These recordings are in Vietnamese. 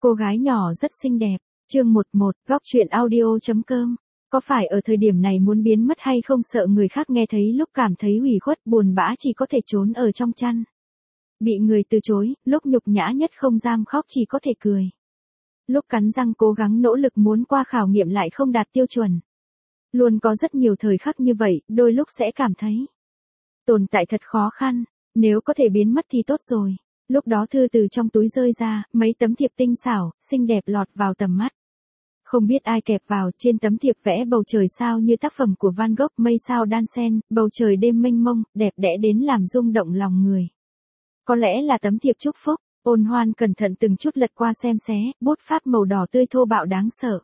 Cô gái nhỏ rất xinh đẹp. Chương 11, góc truyện audio.com. Có phải ở thời điểm này muốn biến mất hay không, sợ người khác nghe thấy, lúc cảm thấy ủy khuất buồn bã chỉ có thể trốn ở trong chăn. Bị người từ chối, lúc nhục nhã nhất không dám khóc chỉ có thể cười. Lúc cắn răng cố gắng nỗ lực muốn qua khảo nghiệm lại không đạt tiêu chuẩn. Luôn có rất nhiều thời khắc như vậy, đôi lúc sẽ cảm thấy tồn tại thật khó khăn, nếu có thể biến mất thì tốt rồi. Lúc đó thư từ trong túi rơi ra, mấy tấm thiệp tinh xảo, xinh đẹp lọt vào tầm mắt. Không biết ai kẹp vào, trên tấm thiệp vẽ bầu trời sao như tác phẩm của Van Gogh, mây sao đan xen, bầu trời đêm mênh mông, đẹp đẽ đến làm rung động lòng người. Có lẽ là tấm thiệp chúc phúc. Ôn Hoan cẩn thận từng chút lật qua xem xé, bút pháp màu đỏ tươi thô bạo đáng sợ.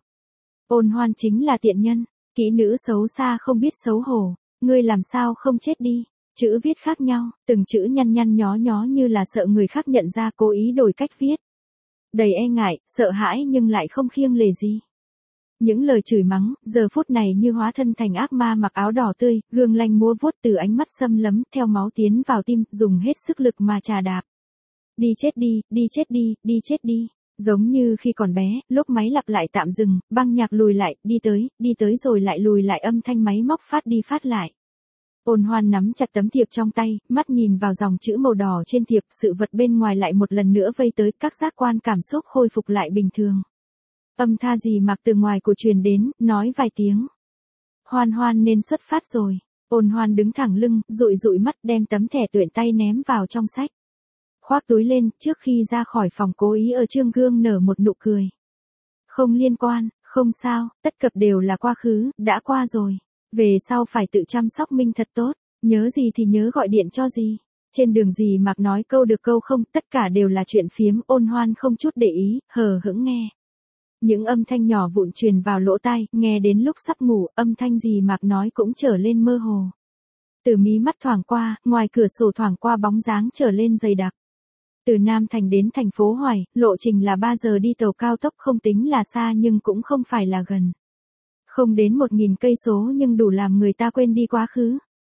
Ôn Hoan chính là tiện nhân, kỹ nữ xấu xa không biết xấu hổ, ngươi làm sao không chết đi. Chữ viết khác nhau, từng chữ nhăn nhăn nhó nhó như là sợ người khác nhận ra, cố ý đổi cách viết. Đầy e ngại, sợ hãi nhưng lại không khiêng lề gì. Những lời chửi mắng, giờ phút này như hóa thân thành ác ma mặc áo đỏ tươi, gương lanh múa vuốt từ ánh mắt xâm lấm, theo máu tiến vào tim, dùng hết sức lực mà chà đạp. Đi chết đi, đi chết đi, đi chết đi. Giống như khi còn bé, lúc máy lặp lại tạm dừng, băng nhạc lùi lại, đi tới rồi lại lùi lại, âm thanh máy móc phát đi phát lại. Ôn Hoan nắm chặt tấm thiệp trong tay, mắt nhìn vào dòng chữ màu đỏ trên thiệp, sự vật bên ngoài lại một lần nữa vây tới, các giác quan cảm xúc khôi phục lại bình thường. Âm tha gì mặc từ ngoài của truyền đến, nói vài tiếng. Hoan Hoan nên xuất phát rồi. Ôn Hoan đứng thẳng lưng, dụi dụi mắt, đem tấm thẻ tuyển tay ném vào trong sách. Khoác túi lên, trước khi ra khỏi phòng cố ý ở trước gương nở một nụ cười. Không liên quan, không sao, tất cập đều là quá khứ, đã qua rồi. Về sau phải tự chăm sóc mình thật tốt, nhớ gì thì nhớ gọi điện cho gì. Trên đường gì mặc nói câu được câu không, tất cả đều là chuyện phiếm. Ôn Hoan không chút để ý, hờ hững nghe. Những âm thanh nhỏ vụn truyền vào lỗ tai, nghe đến lúc sắp ngủ, âm thanh gì mặc nói cũng trở lên mơ hồ. Từ mí mắt thoảng qua, ngoài cửa sổ thoảng qua bóng dáng trở lên dày đặc. Từ Nam Thành đến thành phố Hoài, lộ trình là 3 giờ đi tàu cao tốc, không tính là xa nhưng cũng không phải là gần. Không đến 1.000 cây số nhưng đủ làm người ta quên đi quá khứ.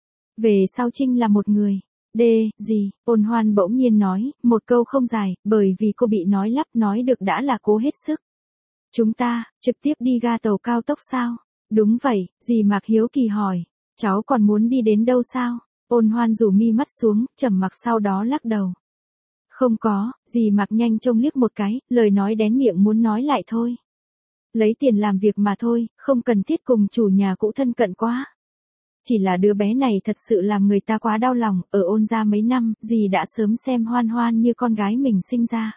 Về sau Trinh là một người. Gì? Ôn Hoan bỗng nhiên nói, một câu không dài, bởi vì cô bị nói lắp, nói được đã là cố hết sức. Chúng ta, trực tiếp đi ga tàu cao tốc sao? Đúng vậy, dì Mạc hiếu kỳ hỏi. Cháu còn muốn đi đến đâu sao? Ôn Hoan rủ mi mắt xuống, trầm mặc sau đó lắc đầu. Không có, dì Mạc nhanh trông liếc một cái, lời nói đén miệng muốn nói lại thôi. Lấy tiền làm việc mà thôi, không cần thiết cùng chủ nhà cũ thân cận quá. Chỉ là đứa bé này thật sự làm người ta quá đau lòng, ở Ôn gia mấy năm, dì đã sớm xem Hoan Hoan như con gái mình sinh ra.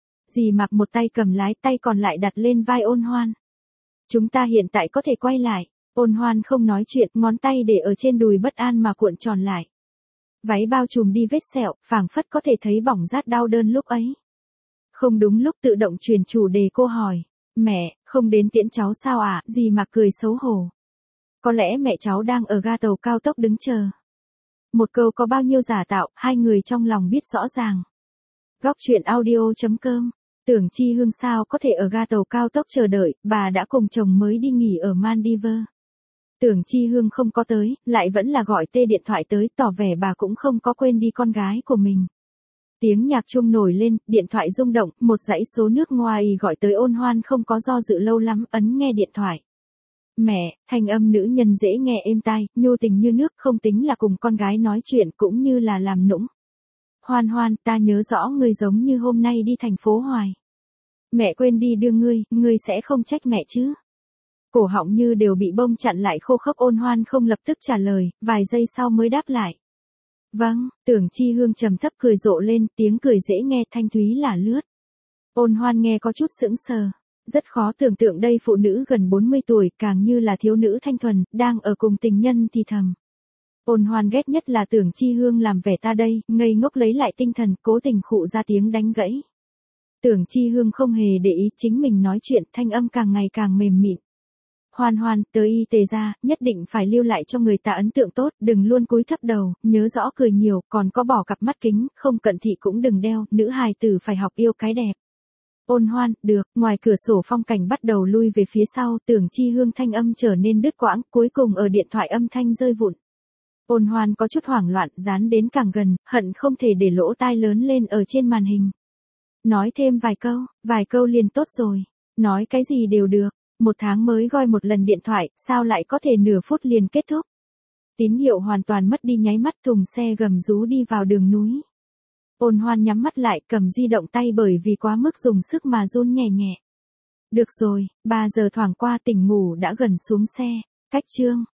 Dì Mạc một tay cầm lái, tay còn lại đặt lên vai Ôn Hoan. Chúng ta hiện tại có thể quay lại. Ôn Hoan không nói chuyện, ngón tay để ở trên đùi bất an mà cuộn tròn lại. Váy bao trùm đi vết sẹo, phảng phất có thể thấy bỏng rát đau đớn lúc ấy. Không đúng lúc tự động truyền chủ đề, cô hỏi. Mẹ, không đến tiễn cháu sao ạ? Dì Mạc cười xấu hổ. Có lẽ mẹ cháu đang ở ga tàu cao tốc đứng chờ. Một câu có bao nhiêu giả tạo, hai người trong lòng biết rõ ràng. Góc truyện audio.com. Tưởng Chi Hương sao có thể ở ga tàu cao tốc chờ đợi, bà đã cùng chồng mới đi nghỉ ở Maldives. Tưởng Chi Hương không có tới, lại vẫn là gọi tê điện thoại tới, tỏ vẻ bà cũng không có quên đi con gái của mình. Tiếng nhạc chuông nổi lên, điện thoại rung động, một dãy số nước ngoài gọi tới. Ôn Hoan không có do dự lâu lắm, ấn nghe điện thoại. Mẹ, thanh âm nữ nhân dễ nghe êm tai, nhu tình như nước, không tính là cùng con gái nói chuyện cũng như là làm nũng. Hoan Hoan, ta nhớ rõ ngươi giống như hôm nay đi thành phố Hoài. Mẹ quên đi đưa ngươi sẽ không trách mẹ chứ? Cổ họng như đều bị bông chặn lại, khô khốc. Ôn Hoan không lập tức trả lời, vài giây sau mới đáp lại. Vâng, Tưởng Chi Hương trầm thấp cười rộ lên, tiếng cười dễ nghe, thanh thúy là lướt. Ôn Hoan nghe có chút sững sờ. Rất khó tưởng tượng đây phụ nữ gần 40 tuổi, càng như là thiếu nữ thanh thuần, đang ở cùng tình nhân thì thầm. Ôn Hoan ghét nhất là Tưởng Chi Hương làm vẻ ta đây, ngây ngốc lấy lại tinh thần, cố tình khụ ra tiếng đánh gãy. Tưởng Chi Hương không hề để ý chính mình nói chuyện, thanh âm càng ngày càng mềm mịn. Hoan Hoan, tới y tế ra, nhất định phải lưu lại cho người ta ấn tượng tốt, đừng luôn cúi thấp đầu, nhớ rõ cười nhiều, còn có bỏ cặp mắt kính, không cận thị cũng đừng đeo, nữ hài tử phải học yêu cái đẹp. Ôn Hoan, được. Ngoài cửa sổ phong cảnh bắt đầu lui về phía sau, Tưởng Chi Hương thanh âm trở nên đứt quãng, cuối cùng ở điện thoại âm thanh rơi vụn. Ôn Hoan có chút hoảng loạn, dán đến càng gần, hận không thể để lỗ tai lớn lên ở trên màn hình. Nói thêm vài câu liền tốt rồi. Nói cái gì đều được. 1 tháng mới gọi một lần điện thoại, sao lại có thể nửa phút liền kết thúc. Tín hiệu hoàn toàn mất đi nháy mắt, thùng xe gầm rú đi vào đường núi. Ôn Hoan nhắm mắt lại, cầm di động tay bởi vì quá mức dùng sức mà run nhẹ nhẹ. Được rồi, 3 giờ thoảng qua tỉnh ngủ đã gần xuống xe. Cách chương